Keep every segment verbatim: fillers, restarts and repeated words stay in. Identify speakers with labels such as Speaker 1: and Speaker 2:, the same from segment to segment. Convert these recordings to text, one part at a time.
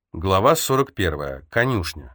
Speaker 1: Глава сорок первая. Конюшня.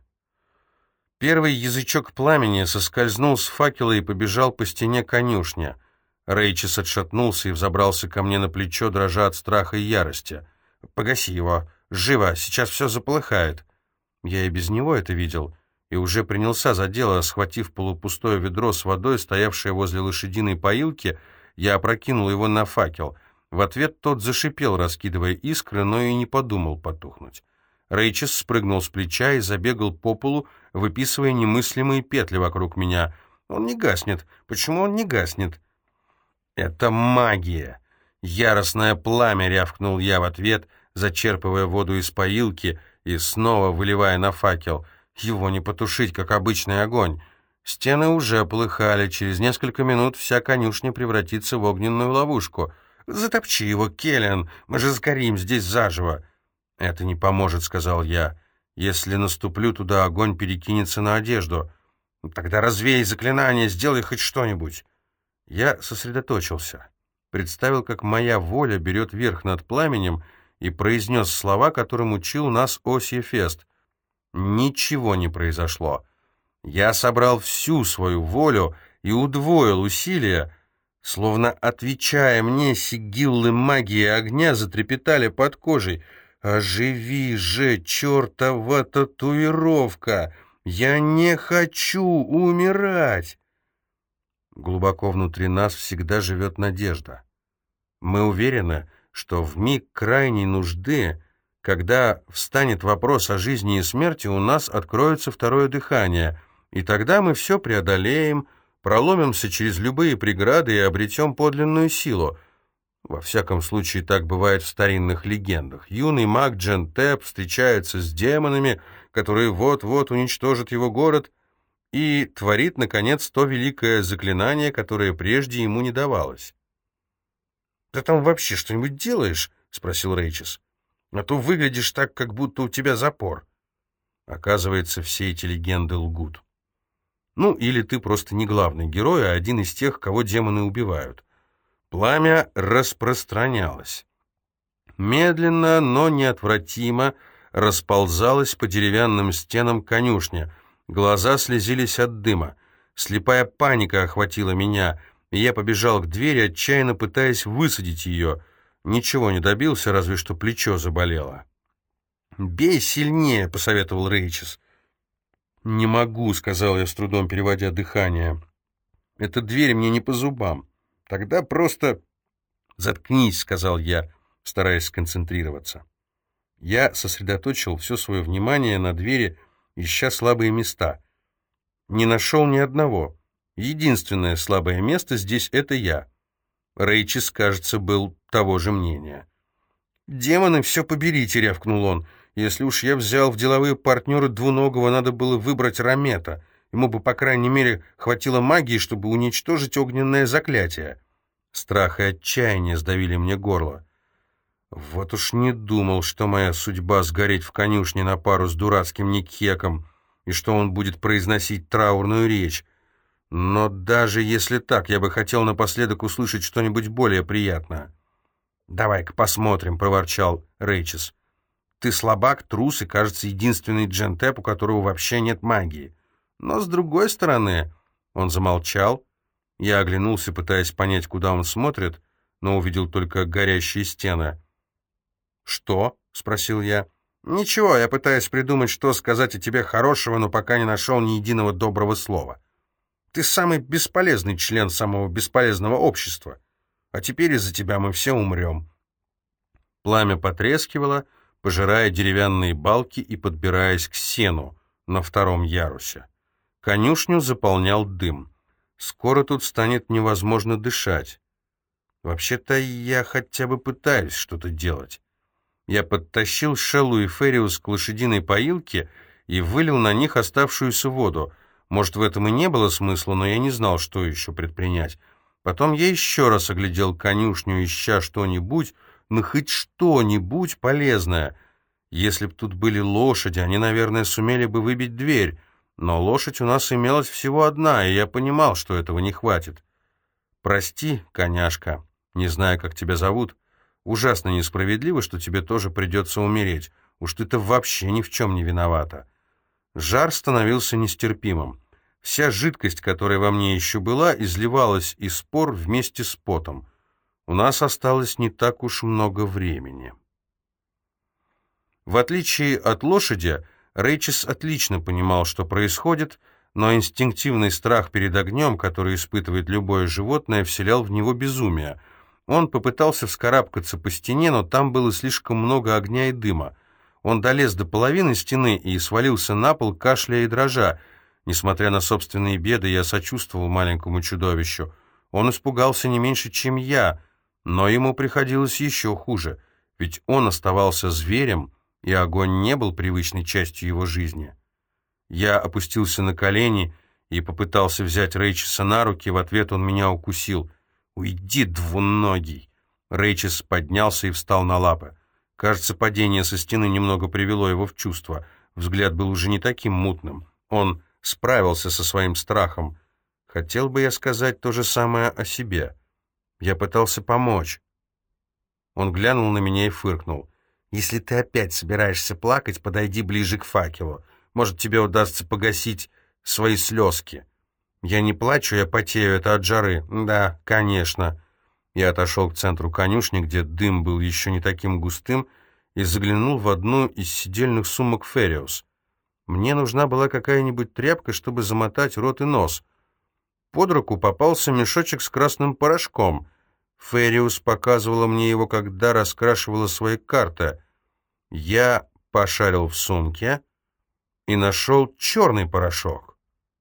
Speaker 1: Первый язычок пламени соскользнул с факела и побежал по стене конюшни. Рейчес отшатнулся и взобрался ко мне на плечо, дрожа от страха и ярости. «Погаси его! Живо! Сейчас все заполыхает!» Я и без него это видел, и уже принялся за дело. Схватив полупустое ведро с водой, стоявшее возле лошадиной поилки, я опрокинул его на факел. В ответ тот зашипел, раскидывая искры, но и не подумал потухнуть. Рейчес спрыгнул с плеча и забегал по полу, выписывая немыслимые петли вокруг меня. «Он не гаснет. Почему он не гаснет?» «Это магия!» «Яростное пламя!» — рявкнул я в ответ, зачерпывая воду из поилки и снова выливая на факел. «Его не потушить, как обычный огонь!» Стены уже полыхали. Через несколько минут вся конюшня превратится в огненную ловушку. «Затопчи его, Келлиан! Мы же сгорим здесь заживо!» «Это не поможет», — сказал я. «Если наступлю туда, огонь перекинется на одежду». «Тогда развей заклинание, сделай хоть что-нибудь». Я сосредоточился, представил, как моя воля берет верх над пламенем, и произнес слова, которым учил нас Осия Фест. Ничего не произошло. Я собрал всю свою волю и удвоил усилия, словно отвечая мне, сигиллы магии огня затрепетали под кожей. «Оживи же, чертова татуировка! Я не хочу умирать!» Глубоко внутри нас всегда живет надежда. Мы уверены, что в миг крайней нужды, когда встанет вопрос о жизни и смерти, у нас откроется второе дыхание, и тогда мы все преодолеем, проломимся через любые преграды и обретем подлинную силу. Во всяком случае, так бывает в старинных легендах. Юный маг Джентеп встречается с демонами, которые вот-вот уничтожат его город, и творит, наконец, то великое заклинание, которое прежде ему не давалось. «Ты там вообще что-нибудь делаешь?» — спросил Рейчес. «А то выглядишь так, как будто у тебя запор». Оказывается, все эти легенды лгут. Ну, или ты просто не главный герой, а один из тех, кого демоны убивают. Пламя распространялось. Медленно, но неотвратимо расползалось по деревянным стенам конюшни. Глаза слезились от дыма. Слепая паника охватила меня, и я побежал к двери, отчаянно пытаясь высадить ее. Ничего не добился, разве что плечо заболело. «Бей сильнее», — посоветовал Рейчес. «Не могу», — сказал я, с трудом переводя дыхание. «Эта дверь мне не по зубам». «Тогда просто...» «Заткнись», — сказал я, стараясь сконцентрироваться. Я сосредоточил все свое внимание на двери, ища слабые места. Не нашел ни одного. Единственное слабое место здесь — это я. Рейчес, кажется, был того же мнения. «Демоны, все поберите», — рявкнул он. «Если уж я взял в деловые партнеры двуногого, надо было выбрать Ромета. Ему бы, по крайней мере, хватило магии, чтобы уничтожить огненное заклятие». Страх и отчаяние сдавили мне горло. Вот уж не думал, что моя судьба сгореть в конюшне на пару с дурацким Никхеком, и что он будет произносить траурную речь. Но даже если так, я бы хотел напоследок услышать что-нибудь более приятное. «Давай-ка посмотрим», — проворчал Рейчес. «Ты слабак, трус и, кажется, единственный Джентеп, у которого вообще нет магии. Но, с другой стороны...» Он замолчал. Я оглянулся, пытаясь понять, куда он смотрит, но увидел только горящие стены. «Что?» — спросил я. «Ничего, я пытаюсь придумать, что сказать о тебе хорошего, но пока не нашел ни единого доброго слова. Ты самый бесполезный член самого бесполезного общества, а теперь из-за тебя мы все умрем». Пламя потрескивало, пожирая деревянные балки и подбираясь к сену на втором ярусе. Конюшню заполнял дым. Скоро тут станет невозможно дышать. Вообще-то я хотя бы пытаюсь что-то делать. Я подтащил Шеллу и Фериус к лошадиной поилке и вылил на них оставшуюся воду. Может, в этом и не было смысла, но я не знал, что еще предпринять. Потом я еще раз оглядел конюшню, ища что-нибудь, ну хоть что-нибудь полезное. Если б тут были лошади, они, наверное, сумели бы выбить дверь. Но лошадь у нас имелась всего одна, и я понимал, что этого не хватит. «Прости, коняшка, не знаю, как тебя зовут. Ужасно несправедливо, что тебе тоже придется умереть. Уж ты-то вообще ни в чем не виновата. Жар становился нестерпимым. Вся жидкость, которая во мне еще была, изливалась из пор вместе с потом. У нас осталось не так уж много времени. В отличие от лошади, Рейчес отлично понимал, что происходит, но инстинктивный страх перед огнем, который испытывает любое животное, вселял в него безумие. Он попытался вскарабкаться по стене, но там было слишком много огня и дыма. Он долез до половины стены и свалился на пол, кашляя и дрожа. Несмотря на собственные беды, я сочувствовал маленькому чудовищу. Он испугался не меньше, чем я, но ему приходилось еще хуже, ведь он оставался зверем, и огонь не был привычной частью его жизни. Я опустился на колени и попытался взять Рейчеса на руки, в ответ он меня укусил. «Уйди, двуногий!» Рейчес поднялся и встал на лапы. Кажется, падение со стены немного привело его в чувство. Взгляд был уже не таким мутным. Он справился со своим страхом. Хотел бы я сказать то же самое о себе. Я пытался помочь. Он глянул на меня и фыркнул. «Если ты опять собираешься плакать, подойди ближе к факелу. Может, тебе удастся погасить свои слезки». «Я не плачу, я потею, это от жары». «Да, конечно». Я отошел к центру конюшни, где дым был еще не таким густым, и заглянул в одну из сидельных сумок Фериус. Мне нужна была какая-нибудь тряпка, чтобы замотать рот и нос. Под руку попался мешочек с красным порошком. Фериус показывала мне его, когда раскрашивала свои карты. Я пошарил в сумке и нашел черный порошок.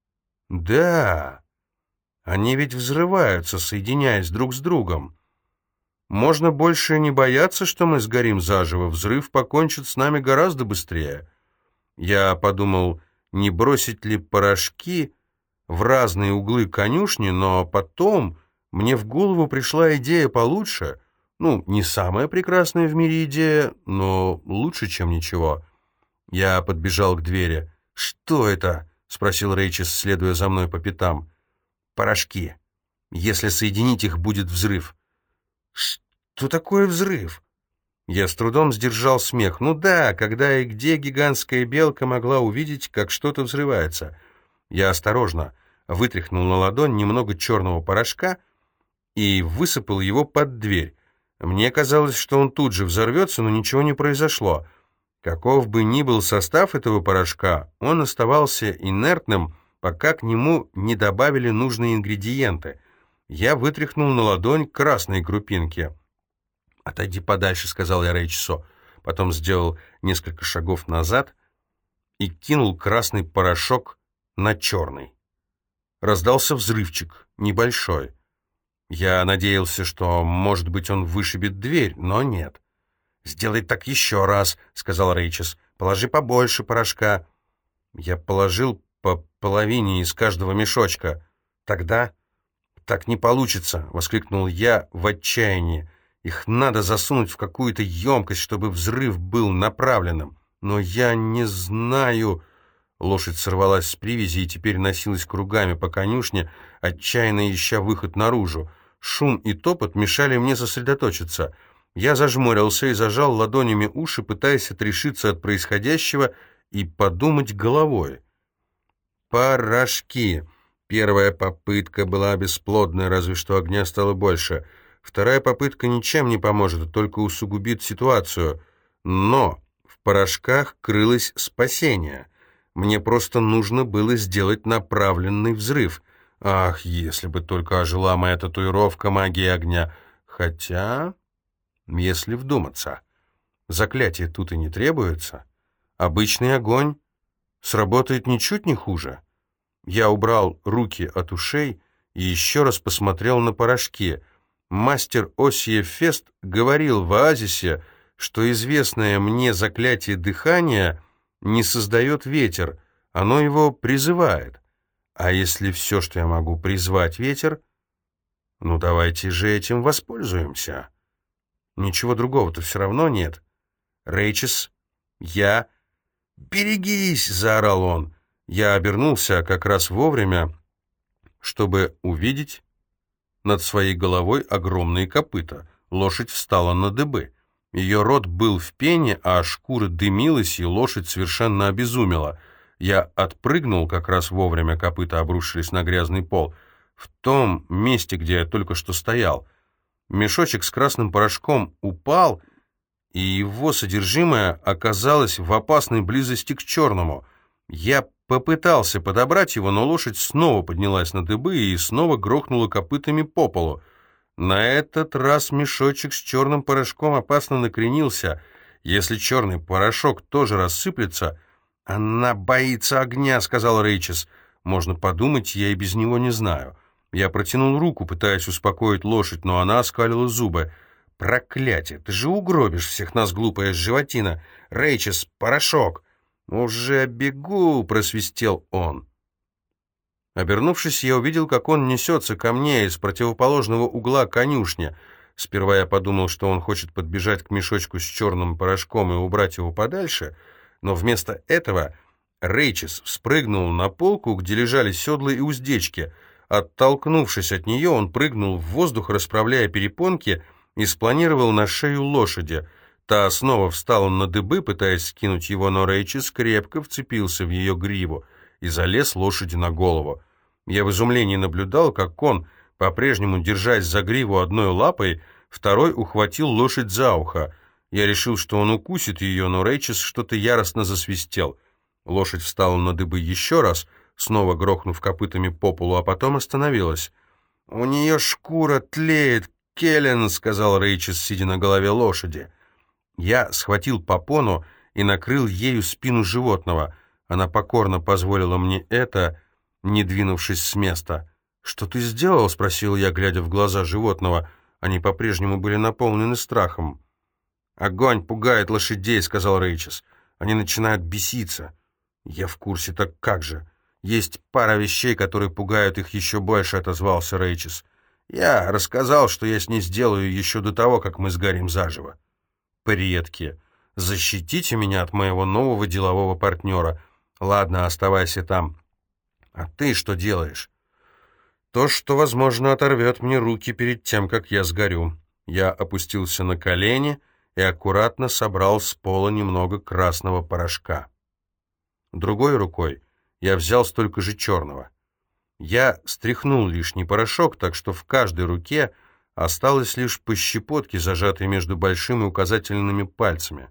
Speaker 1: Да, они ведь взрываются, соединяясь друг с другом. Можно больше не бояться, что мы сгорим заживо. Взрыв покончит с нами гораздо быстрее. Я подумал, не бросить ли порошки в разные углы конюшни, но потом мне в голову пришла идея получше. Ну, не самая прекрасная в мире идея, но лучше, чем ничего. Я подбежал к двери. «Что это?» — спросил Рейчес, следуя за мной по пятам. «Порошки. Если соединить их, будет взрыв». «Что такое взрыв?» Я с трудом сдержал смех. «Ну да, когда и где гигантская белка могла увидеть, как что-то взрывается?» Я осторожно вытряхнул на ладонь немного черного порошка и высыпал его под дверь. Мне казалось, что он тут же взорвется, но ничего не произошло. Каков бы ни был состав этого порошка, он оставался инертным, пока к нему не добавили нужные ингредиенты. Я вытряхнул на ладонь красные крупинки. «Отойди подальше», — сказал я Рейчесу. Потом сделал несколько шагов назад и кинул красный порошок на черный. Раздался взрывчик, небольшой. Я надеялся, что, может быть, он вышибет дверь, но нет. «Сделай так еще раз», — сказал Рейчес. «Положи побольше порошка». Я положил по половине из каждого мешочка. «Тогда...» «Так не получится», — воскликнул я в отчаянии. «Их надо засунуть в какую-то емкость, чтобы взрыв был направленным. Но я не знаю...» Лошадь сорвалась с привязи и теперь носилась кругами по конюшне, отчаянно ища выход наружу. Шум и топот мешали мне сосредоточиться. Я зажмурился и зажал ладонями уши, пытаясь отрешиться от происходящего и подумать головой. Порошки. Первая попытка была бесплодной, разве что огня стало больше. Вторая попытка ничем не поможет, только усугубит ситуацию. Но в порошках крылось спасение. Мне просто нужно было сделать направленный взрыв. Ах, если бы только ожила моя татуировка магии огня. Хотя, если вдуматься, заклятие тут и не требуется. Обычный огонь сработает ничуть не хуже. Я убрал руки от ушей и еще раз посмотрел на порошки. Мастер Осиев Фест говорил в оазисе, что известное мне заклятие дыхания не создает ветер, оно его призывает. А если все, что я могу, призвать ветер, ну давайте же этим воспользуемся. Ничего другого-то все равно нет. Рейчес, я... «Берегись!» — заорал он. Я обернулся как раз вовремя, чтобы увидеть над своей головой огромные копыта. Лошадь встала на дыбы. Ее рот был в пене, а шкура дымилась, и лошадь совершенно обезумела. Я отпрыгнул, как раз вовремя копыта обрушились на грязный пол, в том месте, где я только что стоял. Мешочек с красным порошком упал, и его содержимое оказалось в опасной близости к черному. Я попытался подобрать его, но лошадь снова поднялась на дыбы и снова грохнула копытами по полу. На этот раз мешочек с черным порошком опасно накренился. Если черный порошок тоже рассыплется... «Она боится огня», — сказал Рейчес. «Можно подумать, я и без него не знаю». Я протянул руку, пытаясь успокоить лошадь, но она оскалила зубы. «Проклятие! Ты же угробишь всех нас, глупая животина! Рейчес, порошок!» «Уже бегу!» — просвистел он. Обернувшись, я увидел, как он несется ко мне из противоположного угла конюшни. Сперва я подумал, что он хочет подбежать к мешочку с черным порошком и убрать его подальше, но вместо этого Рейчес спрыгнул на полку, где лежали седла и уздечки. Оттолкнувшись от нее, он прыгнул в воздух, расправляя перепонки, и спланировал на шею лошади. Та снова встала на дыбы, пытаясь скинуть его, но Рейчес крепко вцепился в ее гриву и залез лошади на голову. Я в изумлении наблюдал, как он, по-прежнему держась за гриву одной лапой, второй ухватил лошадь за ухо. Я решил, что он укусит ее, но Рейчес что-то яростно засвистел. Лошадь встала на дыбы еще раз, снова грохнув копытами по полу, а потом остановилась. «У нее шкура тлеет, Келлен», — сказал Рейчес, сидя на голове лошади. Я схватил попону и накрыл ею спину животного. Она покорно позволила мне это, не двинувшись с места. «Что ты сделал?» — спросил я, глядя в глаза животного. Они по-прежнему были наполнены страхом. «Огонь пугает лошадей», — сказал Рейчес. «Они начинают беситься». «Я в курсе, так как же?» «Есть пара вещей, которые пугают их еще больше», — отозвался Рейчес. «Я рассказал, что я с ней сделаю еще до того, как мы сгорим заживо». «Предки, защитите меня от моего нового делового партнера. Ладно, оставайся там. А ты что делаешь?» «То, что, возможно, оторвет мне руки перед тем, как я сгорю». Я опустился на колени и аккуратно собрал с пола немного красного порошка. Другой рукой я взял столько же черного. Я стряхнул лишний порошок, так что в каждой руке осталось лишь по щепотке, зажатой между большим и указательными пальцами.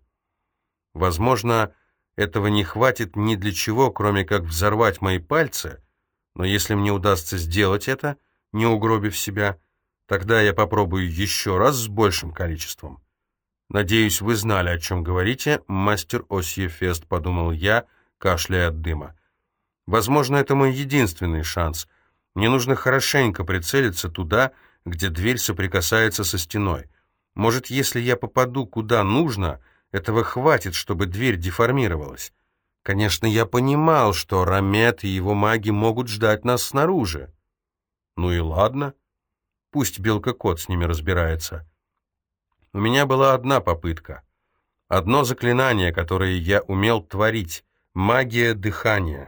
Speaker 1: Возможно, этого не хватит ни для чего, кроме как взорвать мои пальцы, но если мне удастся сделать это, не угробив себя, тогда я попробую еще раз с большим количеством. «Надеюсь, вы знали, о чем говорите, мастер Осьефест», — подумал я, кашляя от дыма. «Возможно, это мой единственный шанс. Мне нужно хорошенько прицелиться туда, где дверь соприкасается со стеной. Может, если я попаду куда нужно, этого хватит, чтобы дверь деформировалась. Конечно, я понимал, что Рамет и его маги могут ждать нас снаружи. Ну и ладно, пусть Белка-кот с ними разбирается». У меня была одна попытка, одно заклинание, которое я умел творить — магия дыхания.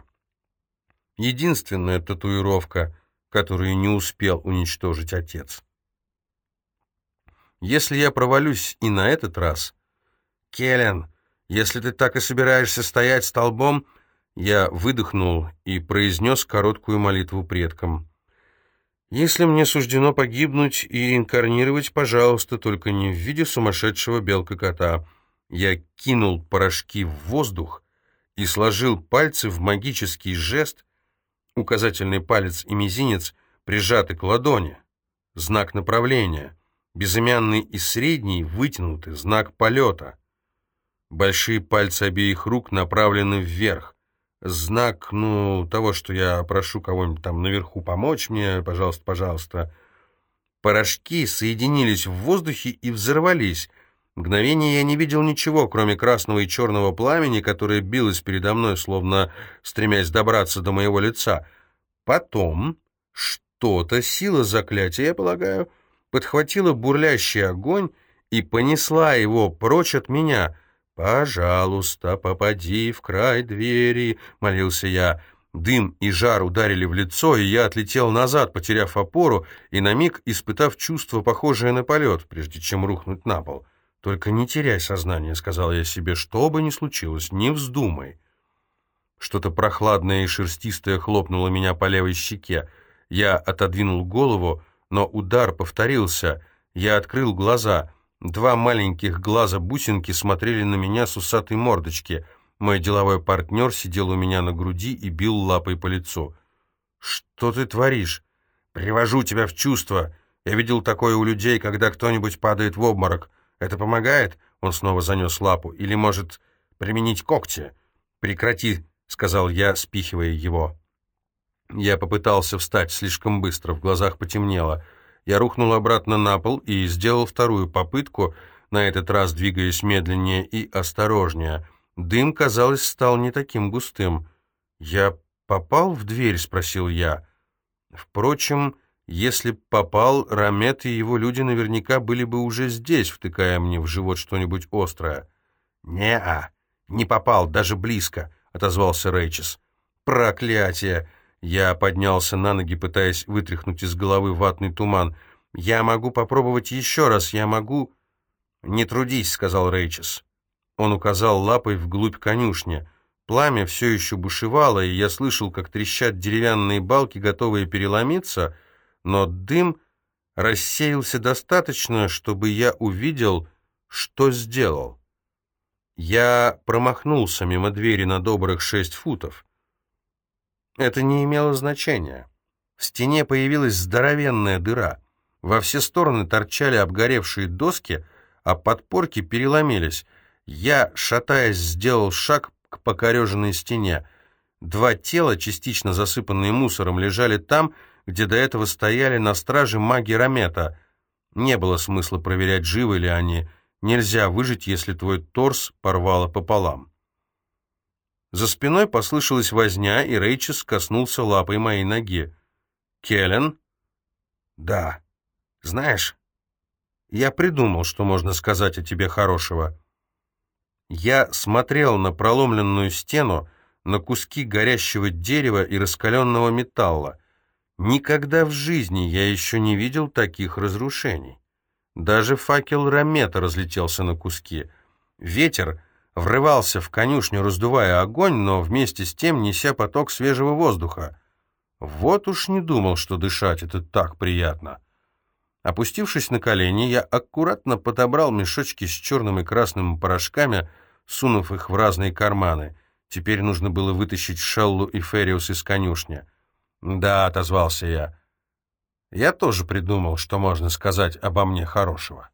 Speaker 1: Единственная татуировка, которую не успел уничтожить отец. Если я провалюсь и на этот раз... «Келлен, если ты так и собираешься стоять столбом...» Я выдохнул и произнес короткую молитву предкам. «Если мне суждено погибнуть и реинкарнировать, пожалуйста, только не в виде сумасшедшего белка-кота». Я кинул порошки в воздух и сложил пальцы в магический жест, указательный палец и мизинец прижаты к ладони, знак направления, безымянный и средний вытянуты, знак полета. Большие пальцы обеих рук направлены вверх, знак, ну, того, что я прошу кого-нибудь там наверху помочь мне, пожалуйста, пожалуйста. Порошки соединились в воздухе и взорвались. Мгновение я не видел ничего, кроме красного и черного пламени, которое билось передо мной, словно стремясь добраться до моего лица. Потом что-то, сила заклятия, я полагаю, подхватила бурлящий огонь и понесла его прочь от меня. «Пожалуйста, попади в край двери», — молился я. Дым и жар ударили в лицо, и я отлетел назад, потеряв опору и на миг испытав чувство, похожее на полет, прежде чем рухнуть на пол. «Только не теряй сознание», — сказал я себе, — «что бы ни случилось, не вздумай». Что-то прохладное и шерстистое хлопнуло меня по левой щеке. Я отодвинул голову, но удар повторился. Я открыл глаза. Два маленьких глаза-бусинки смотрели на меня с усатой мордочки. Мой деловой партнер сидел у меня на груди и бил лапой по лицу. «Что ты творишь?» «Привожу тебя в чувство. Я видел такое у людей, когда кто-нибудь падает в обморок. Это помогает?» Он снова занес лапу. «Или, может, применить когти?» «Прекрати», — сказал я, спихивая его. Я попытался встать слишком быстро, в глазах потемнело. Я рухнул обратно на пол и сделал вторую попытку, на этот раз двигаясь медленнее и осторожнее. Дым, казалось, стал не таким густым. «Я попал в дверь?» — спросил я. Впрочем, если б попал, Рамет и его люди наверняка были бы уже здесь, втыкая мне в живот что-нибудь острое. «Не-а, не попал, даже близко», — отозвался Рейчес. «Проклятие!» Я поднялся на ноги, пытаясь вытряхнуть из головы ватный туман. «Я могу попробовать еще раз, я могу...» «Не трудись», — сказал Рейчес. Он указал лапой вглубь конюшни. Пламя все еще бушевало, и я слышал, как трещат деревянные балки, готовые переломиться, но дым рассеялся достаточно, чтобы я увидел, что сделал. Я промахнулся мимо двери на добрых шесть футов. Это не имело значения. В стене появилась здоровенная дыра. Во все стороны торчали обгоревшие доски, а подпорки переломились. Я, шатаясь, сделал шаг к покореженной стене. Два тела, частично засыпанные мусором, лежали там, где до этого стояли на страже маги Рамета. Не было смысла проверять, живы ли они. Нельзя выжить, если твой торс порвало пополам. За спиной послышалась возня, и Рейчес коснулся лапой моей ноги. «Келлен?» «Да. Знаешь, я придумал, что можно сказать о тебе хорошего». Я смотрел на проломленную стену, на куски горящего дерева и раскаленного металла. Никогда в жизни я еще не видел таких разрушений. Даже факел Рамета разлетелся на куски. Ветер врывался в конюшню, раздувая огонь, но вместе с тем неся поток свежего воздуха. Вот уж не думал, что дышать — это так приятно. Опустившись на колени, я аккуратно подобрал мешочки с черным и красным порошками, сунув их в разные карманы. Теперь нужно было вытащить Шеллу и Фериус из конюшни. «Да», — отозвался я, — «я тоже придумал, что можно сказать обо мне хорошего».